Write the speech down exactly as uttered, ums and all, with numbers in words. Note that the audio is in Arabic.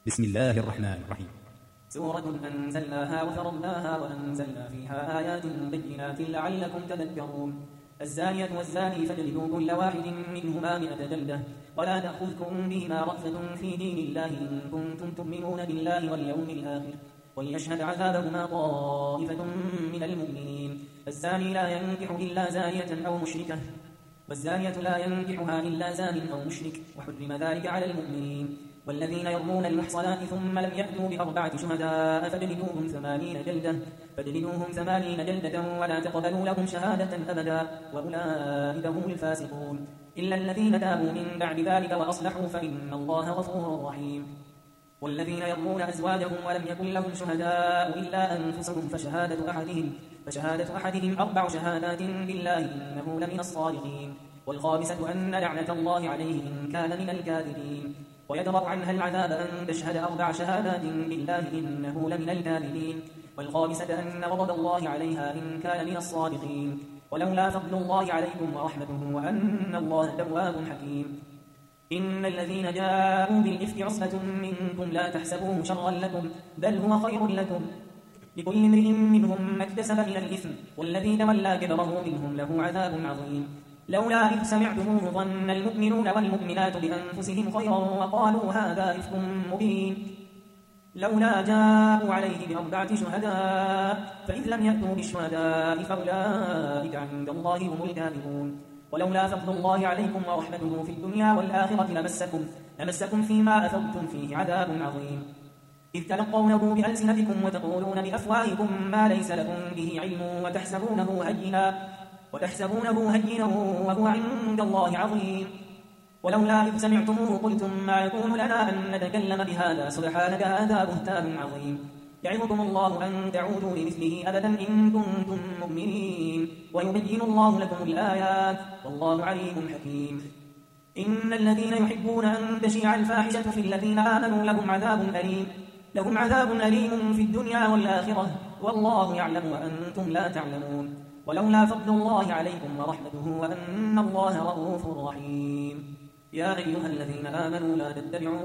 بسم الله الرحمن الرحيم. سورة أنزلناها وفرضناها وأنزلنا فيها آيات بينات لعلكم تذكرون. الزانية والزاني فاجلدوا كل واحد منهما مئة جلدة ولا تأخذكم بهما رأفة في دين الله إن كنتم تؤمنون بالله واليوم الآخر وليشهد عذابهما طائفة من المؤمنين. الزاني لا ينكح إلا زانية أو مشركة والزانية لا ينكحها إلا زان أو مشرك وحرم ذلك على المؤمنين. والذين يرمون المحصنات ثم لم يأتوا بأربعة شهداء فاجلدوهم ثمانين جلدة فاجلدوهم ثمانين جلدة ولا تقبلوا لهم شهادة أبدا وأولئك هم الفاسقون. إلا الذين تابوا من بعد ذلك وأصلحوا فإن الله غفور رحيم. والذين يرمون أزواجهم ولم يكن لهم شهداء إلا أنفسهم فشهادة أحدهم فشهادة أحدهم أربع شهادات بالله إنه لمن الصادقين. والخامسة أن لعنة الله عليه إن كان من الكاذبين. ويدرأ عنها العذاب أن تشهد أربع شهادات بالله إنه لمن الكاذبين. والخامسة أن غضب الله عليها إن كان من الصادقين. ولولا فضل الله عليكم ورحمته وأن الله تواب حكيم. إن الذين جاءوا بالإفك عصبة منكم لا تحسبوه شرا لكم بل هو خير لكم لكل امرئ منهم ما اكتسب من الإثم والذي تولى كبره منهم له عذاب عظيم. لولا إذ سمعتموه ظن المؤمنون والمؤمنات بأنفسهم خيرا وقالوا هذا إفك مبين. لولا جاءوا عليه بأربعة شهداء فإذ لم يأتوا بالشهداء فأولئك عند الله هم الكاذبون. ولولا فضل الله عليكم ورحمته في الدنيا والآخرة لمسكم, لمسكم فيما أفضتم فيه عذاب عظيم. إذ تلقونه بألسنتكم وتقولون بأفواهكم ما ليس لكم به علم وتحسبونه هينا وتحسبونه هينا وهو عند الله عظيم. ولولا إذ سمعتموه قلتم ما يكون لنا أن نتكلم بهذا سبحانك هذا بهتان عظيم. يعظكم الله أن تعودوا لمثله أبدا إن كنتم مؤمنين ويبين الله لكم الآيات والله عليم حكيم. إن الذين يحبون أن تشيع الفاحشة في الذين آمنوا لهم عذاب أليم لهم عذاب أليم في الدنيا والآخرة والله يعلم وأنتم لا تعلمون. ولولا فضل الله عليكم ورحمته وأن الله رؤوف رحيم. يا أيها الذين آمنوا لا تتبعوا